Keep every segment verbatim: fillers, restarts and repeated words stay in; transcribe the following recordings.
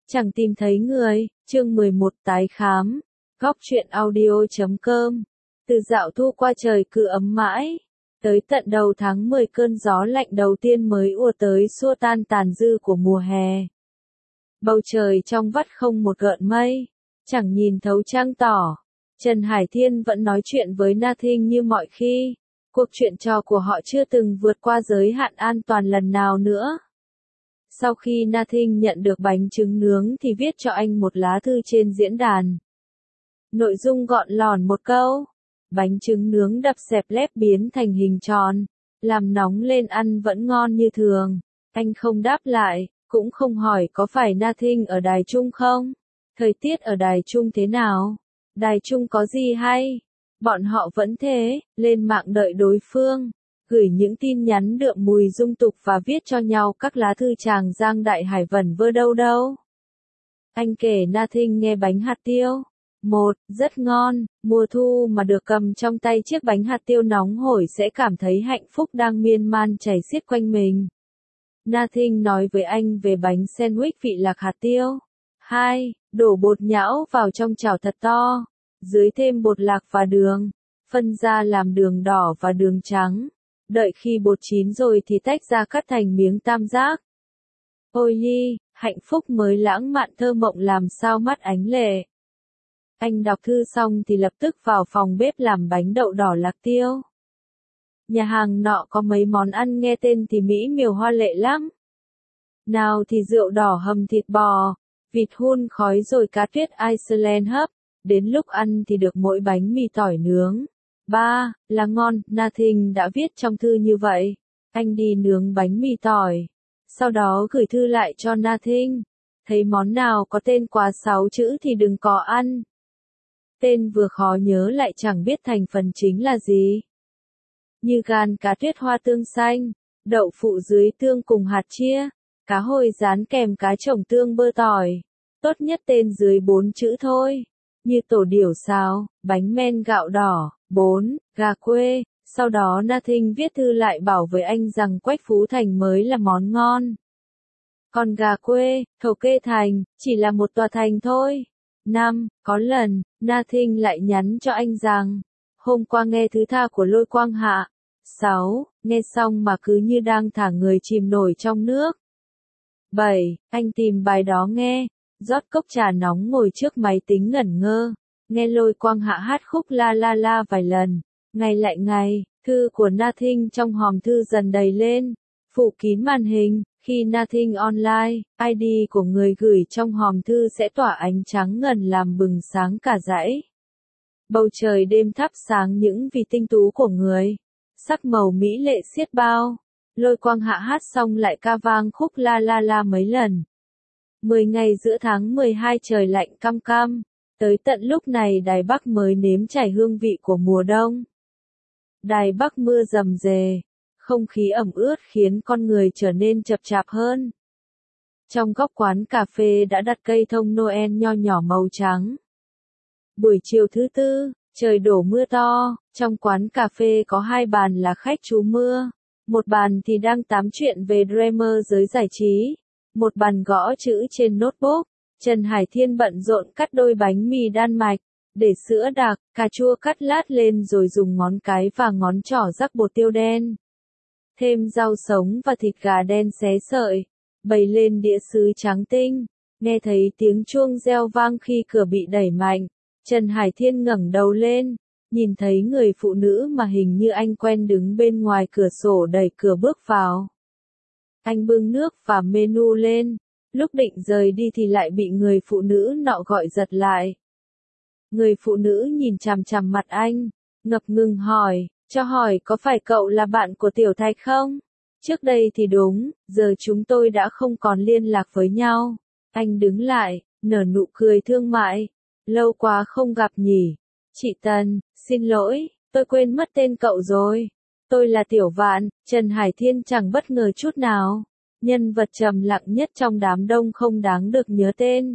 Chẳng tìm thấy người, chương mười một tái khám. Góc truyện audio chấm com. Từ dạo thu qua trời cứ ấm mãi. Tới tận đầu tháng mười cơn gió lạnh đầu tiên mới ùa tới xua tan tàn dư của mùa hè. Bầu trời trong vắt không một gợn mây. Chẳng nhìn thấu trăng tỏ. Trần Hải Thiên vẫn nói chuyện với Nothing như mọi khi. Cuộc chuyện trò của họ chưa từng vượt qua giới hạn an toàn lần nào nữa. Sau khi Nothing nhận được bánh trứng nướng thì viết cho anh một lá thư trên diễn đàn. Nội dung gọn lỏn một câu. Bánh trứng nướng đập xẹp lép biến thành hình tròn. Làm nóng lên ăn vẫn ngon như thường. Anh không đáp lại, cũng không hỏi có phải Nothing ở Đài Trung không? Thời tiết ở Đài Trung thế nào? Đài Trung có gì hay? Bọn họ vẫn thế, lên mạng đợi đối phương. Gửi những tin nhắn đượm mùi dung tục và viết cho nhau các lá thư tràng giang đại hải vẩn vơ đâu đâu. Anh kể Nothing nghe bánh hạt tiêu. Một, rất ngon, mùa thu mà được cầm trong tay chiếc bánh hạt tiêu nóng hổi sẽ cảm thấy hạnh phúc đang miên man chảy xiết quanh mình. Nothing nói với anh về bánh sandwich vị lạc hạt tiêu. Hai, đổ bột nhão vào trong chảo thật to, dưới thêm bột lạc và đường, phân ra làm đường đỏ và đường trắng. Đợi khi bột chín rồi thì tách ra cắt thành miếng tam giác. Ôi ly, hạnh phúc mới lãng mạn thơ mộng làm sao mắt ánh lệ. Anh đọc thư xong thì lập tức vào phòng bếp làm bánh đậu đỏ lạc tiêu. Nhà hàng nọ có mấy món ăn nghe tên thì mỹ miều hoa lệ lắm. Nào thì rượu đỏ hầm thịt bò, vịt hun khói rồi cá tuyết Iceland hấp. Đến lúc ăn thì được mỗi bánh mì tỏi nướng. Ba, là ngon, Nothing đã viết trong thư như vậy. Anh đi nướng bánh mì tỏi. Sau đó gửi thư lại cho Nothing. Thấy món nào có tên quá sáu chữ thì đừng có ăn. Tên vừa khó nhớ lại chẳng biết thành phần chính là gì. Như gan cá tuyết hoa tương xanh, đậu phụ dưới tương cùng hạt chia, cá hồi rán kèm cá trồng tương bơ tỏi. Tốt nhất tên dưới bốn chữ thôi. Như tổ điểu xào, bánh men gạo đỏ. Bốn, gà quê. Sau đó Nothing viết thư lại bảo với anh rằng Quách Phú Thành mới là món ngon. Còn gà quê, Thổ Kê Thành, chỉ là một tòa thành thôi. Năm, có lần, Nothing lại nhắn cho anh rằng, hôm qua nghe thứ tha của Lôi Quang Hạ. Sáu, nghe xong mà cứ như đang thả người chìm nổi trong nước. Bảy, anh tìm bài đó nghe, rót cốc trà nóng ngồi trước máy tính ngẩn ngơ. Nghe Lôi Quang Hạ hát khúc la la la vài lần, ngày lại ngày, thư của Nothing trong hòm thư dần đầy lên, phủ kín màn hình. Khi Nothing online, i đê của người gửi trong hòm thư sẽ tỏa ánh trắng ngần làm bừng sáng cả dãy. Bầu trời đêm thắp sáng những vì tinh tú của người, sắc màu mỹ lệ xiết bao. Lôi Quang Hạ hát xong lại ca vang khúc la la la mấy lần. Mười ngày giữa tháng mười hai trời lạnh căm căm. Tới tận lúc này Đài Bắc mới nếm trải hương vị của mùa đông. Đài Bắc mưa rầm rề, không khí ẩm ướt khiến con người trở nên chậm chạp hơn. Trong góc quán cà phê đã đặt cây thông Noel nho nhỏ màu trắng. Buổi chiều thứ tư, trời đổ mưa to, trong quán cà phê có hai bàn là khách trú mưa. Một bàn thì đang tám chuyện về drama giới giải trí. Một bàn gõ chữ trên notebook. Trần Hải Thiên bận rộn cắt đôi bánh mì Đan Mạch, để sữa đặc, cà chua cắt lát lên rồi dùng ngón cái và ngón trỏ rắc bột tiêu đen. Thêm rau sống và thịt gà đen xé sợi, bày lên đĩa sứ trắng tinh. Nghe thấy tiếng chuông reo vang khi cửa bị đẩy mạnh, Trần Hải Thiên ngẩng đầu lên, nhìn thấy người phụ nữ mà hình như anh quen đứng bên ngoài cửa sổ đẩy cửa bước vào. Anh bưng nước và menu lên. Lúc định rời đi thì lại bị người phụ nữ nọ gọi giật lại. Người phụ nữ nhìn chằm chằm mặt anh, ngập ngừng hỏi, cho hỏi có phải cậu là bạn của Tiểu Thạch không? Trước đây thì đúng, giờ chúng tôi đã không còn liên lạc với nhau. Anh đứng lại, nở nụ cười thương mại. Lâu quá không gặp nhỉ. Chị Tần, xin lỗi, tôi quên mất tên cậu rồi. Tôi là Tiểu Vạn. Trần Hải Thiên chẳng bất ngờ chút nào. Nhân vật trầm lặng nhất trong đám đông không đáng được nhớ tên.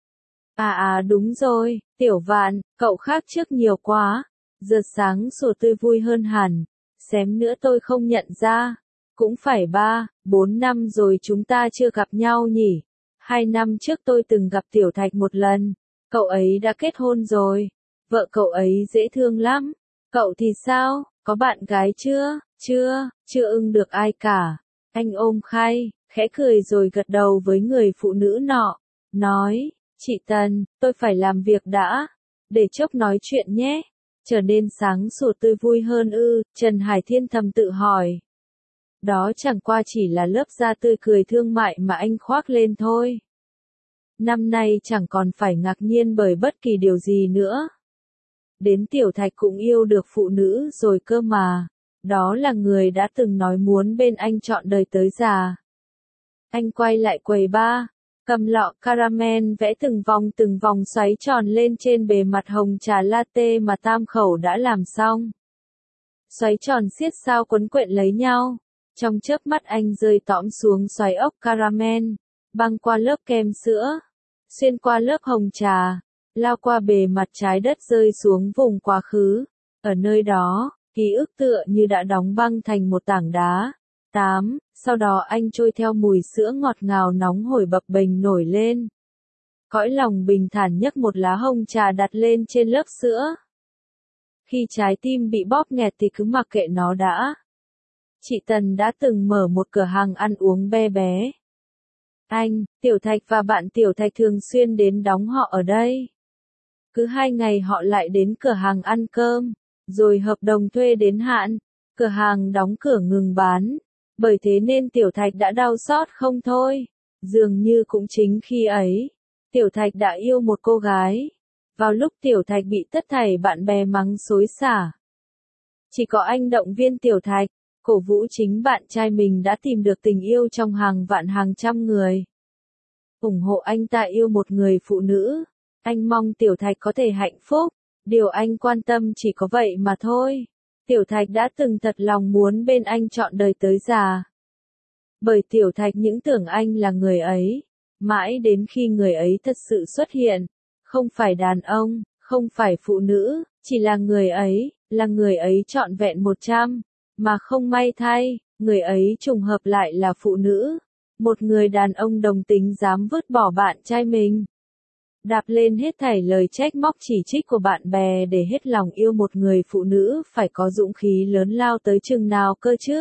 À à đúng rồi, Tiểu Vạn, cậu khác trước nhiều quá. Giờ sáng sủa tươi vui hơn hẳn. Xém nữa tôi không nhận ra. Cũng phải ba, bốn năm rồi chúng ta chưa gặp nhau nhỉ. Hai năm trước tôi từng gặp Tiểu Thạch một lần, cậu ấy đã kết hôn rồi, vợ cậu ấy dễ thương lắm. Cậu thì sao, có bạn gái chưa? Chưa, chưa ưng được ai cả. Anh ôm khay, khẽ cười rồi gật đầu với người phụ nữ nọ, nói, chị Tần, tôi phải làm việc đã, để chốc nói chuyện nhé. Trở nên sáng sủa tươi vui hơn ư, Trần Hải Thiên thầm tự hỏi. Đó chẳng qua chỉ là lớp da tươi cười thương mại mà anh khoác lên thôi. Năm nay chẳng còn phải ngạc nhiên bởi bất kỳ điều gì nữa. Đến Tiểu Thạch cũng yêu được phụ nữ rồi cơ mà. Đó là người đã từng nói muốn bên anh trọn đời tới già. Anh quay lại quầy bar, cầm lọ caramel vẽ từng vòng từng vòng xoáy tròn lên trên bề mặt hồng trà latte mà tam khẩu đã làm xong. Xoáy tròn xiết sao quấn quện lấy nhau. Trong chớp mắt anh rơi tõm xuống xoáy ốc caramel, băng qua lớp kem sữa, xuyên qua lớp hồng trà, lao qua bề mặt trái đất rơi xuống vùng quá khứ. Ở nơi đó, ký ức tựa như đã đóng băng thành một tảng đá. tám. Sau đó anh trôi theo mùi sữa ngọt ngào nóng hổi bập bềnh nổi lên. Cõi lòng bình thản nhấc một lá hồng trà đặt lên trên lớp sữa. Khi trái tim bị bóp nghẹt thì cứ mặc kệ nó đã. Chị Tần đã từng mở một cửa hàng ăn uống be bé. Anh, Tiểu Thạch và bạn Tiểu Thạch thường xuyên đến đóng họ ở đây. Cứ hai ngày họ lại đến cửa hàng ăn cơm, rồi hợp đồng thuê đến hạn, cửa hàng đóng cửa ngừng bán. Bởi thế nên Tiểu Thạch đã đau xót không thôi. Dường như cũng chính khi ấy, Tiểu Thạch đã yêu một cô gái. Vào lúc Tiểu Thạch bị tất thảy bạn bè mắng xối xả, chỉ có anh động viên Tiểu Thạch, cổ vũ chính bạn trai mình đã tìm được tình yêu trong hàng vạn hàng trăm người. Ủng hộ anh ta yêu một người phụ nữ. Anh mong Tiểu Thạch có thể hạnh phúc. Điều anh quan tâm chỉ có vậy mà thôi. Tiểu Thạch đã từng thật lòng muốn bên anh trọn đời tới già. Bởi Tiểu Thạch những tưởng anh là người ấy. Mãi đến khi người ấy thật sự xuất hiện. Không phải đàn ông, không phải phụ nữ, chỉ là người ấy, là người ấy trọn vẹn một trăm. Mà không may thay, người ấy trùng hợp lại là phụ nữ. Một người đàn ông đồng tính dám vứt bỏ bạn trai mình. Đạp lên hết thảy lời trách móc chỉ trích của bạn bè để hết lòng yêu một người phụ nữ phải có dũng khí lớn lao tới chừng nào cơ chứ.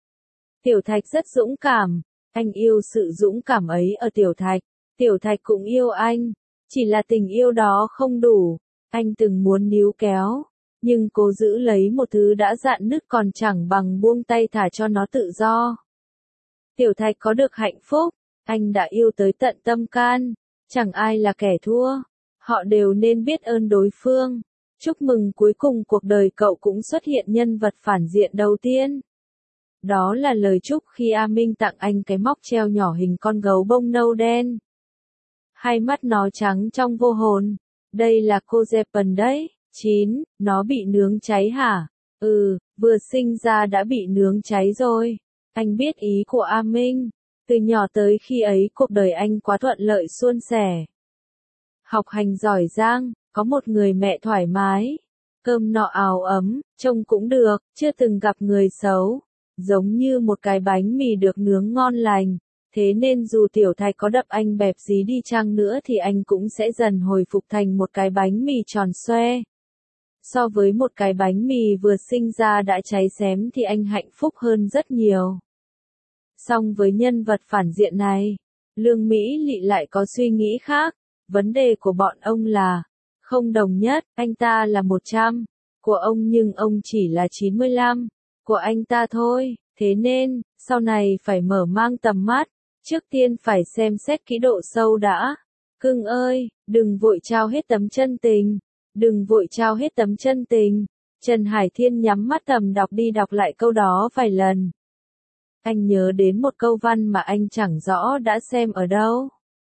Tiểu Thạch rất dũng cảm, anh yêu sự dũng cảm ấy ở Tiểu Thạch, Tiểu Thạch cũng yêu anh, chỉ là tình yêu đó không đủ, anh từng muốn níu kéo, nhưng cố giữ lấy một thứ đã rạn nứt còn chẳng bằng buông tay thả cho nó tự do. Tiểu Thạch có được hạnh phúc, anh đã yêu tới tận tâm can. Chẳng ai là kẻ thua, họ đều nên biết ơn đối phương. Chúc mừng cuối cùng cuộc đời cậu cũng xuất hiện nhân vật phản diện đầu tiên. Đó là lời chúc khi A Minh tặng anh cái móc treo nhỏ hình con gấu bông nâu đen. Hai mắt nó trắng trong vô hồn. Đây là cô Japan đấy. chín. Nó bị nướng cháy hả? Ừ, vừa sinh ra đã bị nướng cháy rồi. Anh biết ý của A Minh. Từ nhỏ tới khi ấy cuộc đời anh quá thuận lợi suôn sẻ. Học hành giỏi giang, có một người mẹ thoải mái. Cơm nọ áo ấm, trông cũng được, chưa từng gặp người xấu. Giống như một cái bánh mì được nướng ngon lành. Thế nên dù Tiểu Thạch có đập anh bẹp dí đi chăng nữa thì anh cũng sẽ dần hồi phục thành một cái bánh mì tròn xoe. So với một cái bánh mì vừa sinh ra đã cháy xém thì anh hạnh phúc hơn rất nhiều. Song với nhân vật phản diện này, Lương Mỹ Lị lại có suy nghĩ khác. Vấn đề của bọn ông là không đồng nhất, anh ta là một trăm, của ông nhưng ông chỉ là chín mươi lăm, của anh ta thôi. Thế nên, sau này phải mở mang tầm mắt, trước tiên phải xem xét kỹ độ sâu đã. Cưng ơi, đừng vội trao hết tấm chân tình, đừng vội trao hết tấm chân tình. Trần Hải Thiên nhắm mắt thầm đọc đi đọc lại câu đó vài lần. Anh nhớ đến một câu văn mà anh chẳng rõ đã xem ở đâu.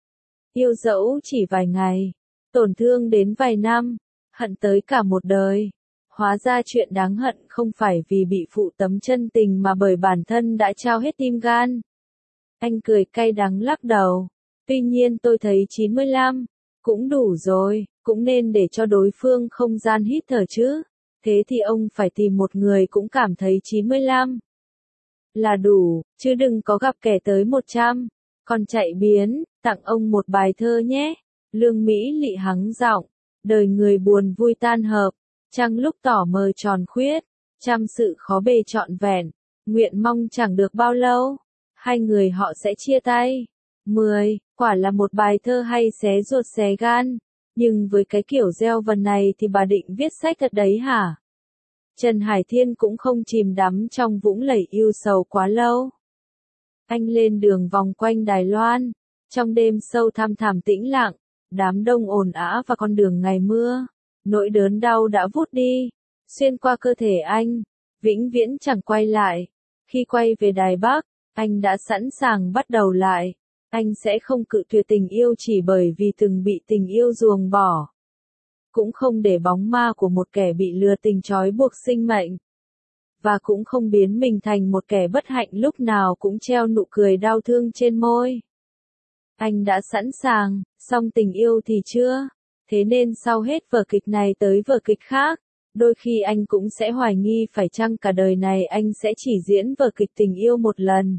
Yêu dẫu chỉ vài ngày, tổn thương đến vài năm, hận tới cả một đời. Hóa ra chuyện đáng hận không phải vì bị phụ tấm chân tình mà bởi bản thân đã trao hết tim gan. Anh cười cay đắng lắc đầu. Tuy nhiên tôi thấy chín mươi lăm, cũng đủ rồi, cũng nên để cho đối phương không gian hít thở chứ. Thế thì ông phải tìm một người cũng cảm thấy chín mươi lăm là đủ, chứ đừng có gặp kẻ tới một trăm. Con chạy biến, tặng ông một bài thơ nhé. Lương Mỹ Lị hắng giọng, đời người buồn vui tan hợp, trăng lúc tỏ mờ tròn khuyết, trăm sự khó bề trọn vẹn, nguyện mong chẳng được bao lâu, hai người họ sẽ chia tay. mười. Quả là một bài thơ hay xé ruột xé gan, nhưng với cái kiểu gieo vần này thì bà định viết sách thật đấy hả? Trần Hải Thiên cũng không chìm đắm trong vũng lầy yêu sầu quá lâu. Anh lên đường vòng quanh Đài Loan, trong đêm sâu thăm thẳm tĩnh lặng, đám đông ồn ào và con đường ngày mưa, nỗi đớn đau đã vút đi, xuyên qua cơ thể anh, vĩnh viễn chẳng quay lại. Khi quay về Đài Bắc, anh đã sẵn sàng bắt đầu lại, anh sẽ không cự tuyệt tình yêu chỉ bởi vì từng bị tình yêu ruồng bỏ. Cũng không để bóng ma của một kẻ bị lừa tình trói buộc sinh mệnh. Và cũng không biến mình thành một kẻ bất hạnh lúc nào cũng treo nụ cười đau thương trên môi. Anh đã sẵn sàng, song tình yêu thì chưa. Thế nên sau hết vở kịch này tới vở kịch khác, đôi khi anh cũng sẽ hoài nghi phải chăng cả đời này anh sẽ chỉ diễn vở kịch tình yêu một lần.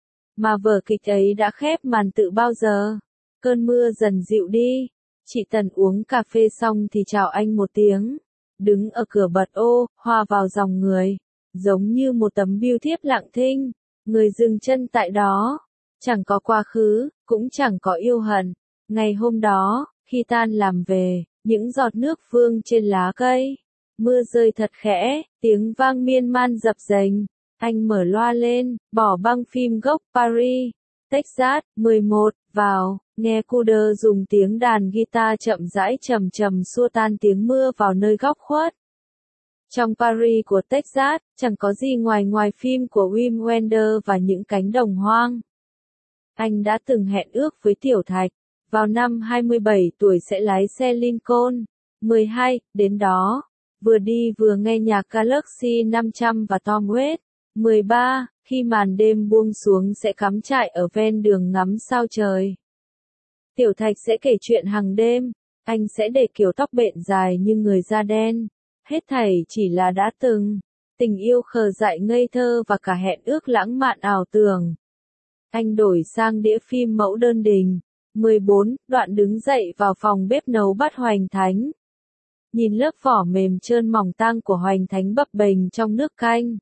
Mà vở kịch ấy đã khép màn từ bao giờ. Cơn mưa dần dịu đi. Chị Tần uống cà phê xong thì chào anh một tiếng. Đứng ở cửa bật ô, hòa vào dòng người. Giống như một tấm bưu thiếp lặng thinh. Người dừng chân tại đó. Chẳng có quá khứ, cũng chẳng có yêu hận. Ngày hôm đó, khi tan làm về, những giọt nước vương trên lá cây. Mưa rơi thật khẽ, tiếng vang miên man dập dềnh. Anh mở loa lên, bỏ băng phim gốc Paris, Texas, mười một, vào, nghe Cooder dùng tiếng đàn guitar chậm rãi trầm trầm xua tan tiếng mưa vào nơi góc khuất. Trong Paris của Texas, chẳng có gì ngoài ngoài phim của Wim Wenders và những cánh đồng hoang. Anh đã từng hẹn ước với Tiểu Thạch, vào năm hai mươi bảy tuổi sẽ lái xe Lincoln. mười hai, đến đó, vừa đi vừa nghe nhạc Galaxy năm trăm và Tom Waits. mười ba, khi màn đêm buông xuống sẽ cắm trại ở ven đường ngắm sao trời. Tiểu Thạch sẽ kể chuyện hàng đêm, anh sẽ để kiểu tóc bện dài như người da đen. Hết thảy chỉ là đã từng, tình yêu khờ dại ngây thơ và cả hẹn ước lãng mạn ảo tưởng. Anh đổi sang đĩa phim mẫu đơn đình. mười bốn, đoạn đứng dậy vào phòng bếp nấu bát hoành thánh. Nhìn lớp vỏ mềm trơn mỏng tang của hoành thánh bập bềnh trong nước canh.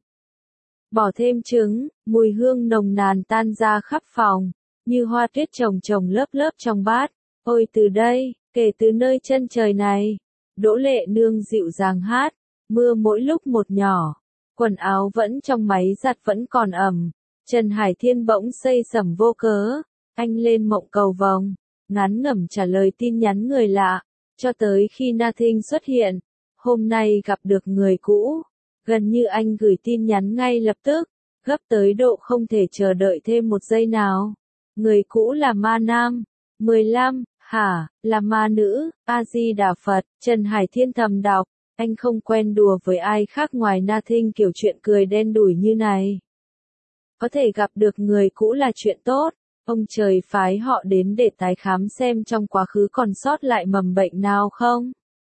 Bỏ thêm trứng, mùi hương nồng nàn tan ra khắp phòng, như hoa tuyết chồng chồng lớp lớp trong bát. Ôi từ đây, kể từ nơi chân trời này, Đỗ Lệ Nương dịu dàng hát, mưa mỗi lúc một nhỏ, quần áo vẫn trong máy giặt vẫn còn ẩm. Trần Hải Thiên bỗng xây sẩm vô cớ, anh lên mộng cầu vồng, ngắn ngẩm trả lời tin nhắn người lạ, cho tới khi Nothing xuất hiện. Hôm nay gặp được người cũ. Gần như anh gửi tin nhắn ngay lập tức, gấp tới độ không thể chờ đợi thêm một giây nào. Người cũ là ma nam. mười lăm, hả, là ma nữ, A-di-đà Phật, Trần Hải Thiên thầm đọc, anh không quen đùa với ai khác ngoài Nothing kiểu chuyện cười đen đủi như này. Có thể gặp được người cũ là chuyện tốt, ông trời phái họ đến để tái khám xem trong quá khứ còn sót lại mầm bệnh nào không.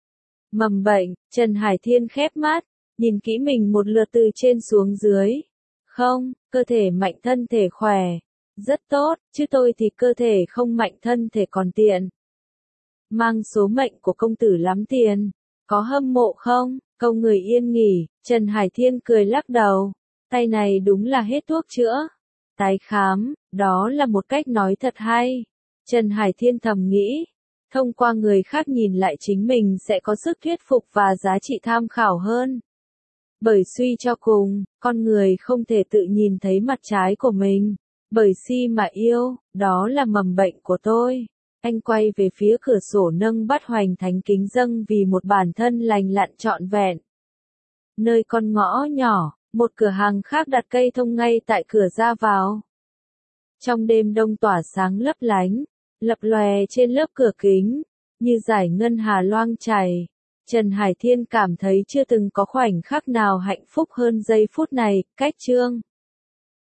Mầm bệnh, Trần Hải Thiên khép mắt. Nhìn kỹ mình một lượt từ trên xuống dưới. Không, cơ thể mạnh thân thể khỏe. Rất tốt, chứ tôi thì cơ thể không mạnh thân thể còn tiện. Mang số mệnh của công tử lắm tiền. Có hâm mộ không? Câu người yên nghỉ, Trần Hải Thiên cười lắc đầu. Tay này đúng là hết thuốc chữa. Tái khám, đó là một cách nói thật hay. Trần Hải Thiên thầm nghĩ. Thông qua người khác nhìn lại chính mình sẽ có sức thuyết phục và giá trị tham khảo hơn. Bởi suy cho cùng, con người không thể tự nhìn thấy mặt trái của mình. Bởi si mà yêu, đó là mầm bệnh của tôi. Anh quay về phía cửa sổ nâng bát hoành thánh kính dâng vì một bản thân lành lặn trọn vẹn. Nơi con ngõ nhỏ, một cửa hàng khác đặt cây thông ngay tại cửa ra vào. Trong đêm đông tỏa sáng lấp lánh, lập lòe trên lớp cửa kính, như dải ngân hà loang chảy. Trần Hải Thiên cảm thấy chưa từng có khoảnh khắc nào hạnh phúc hơn giây phút này. Cách chương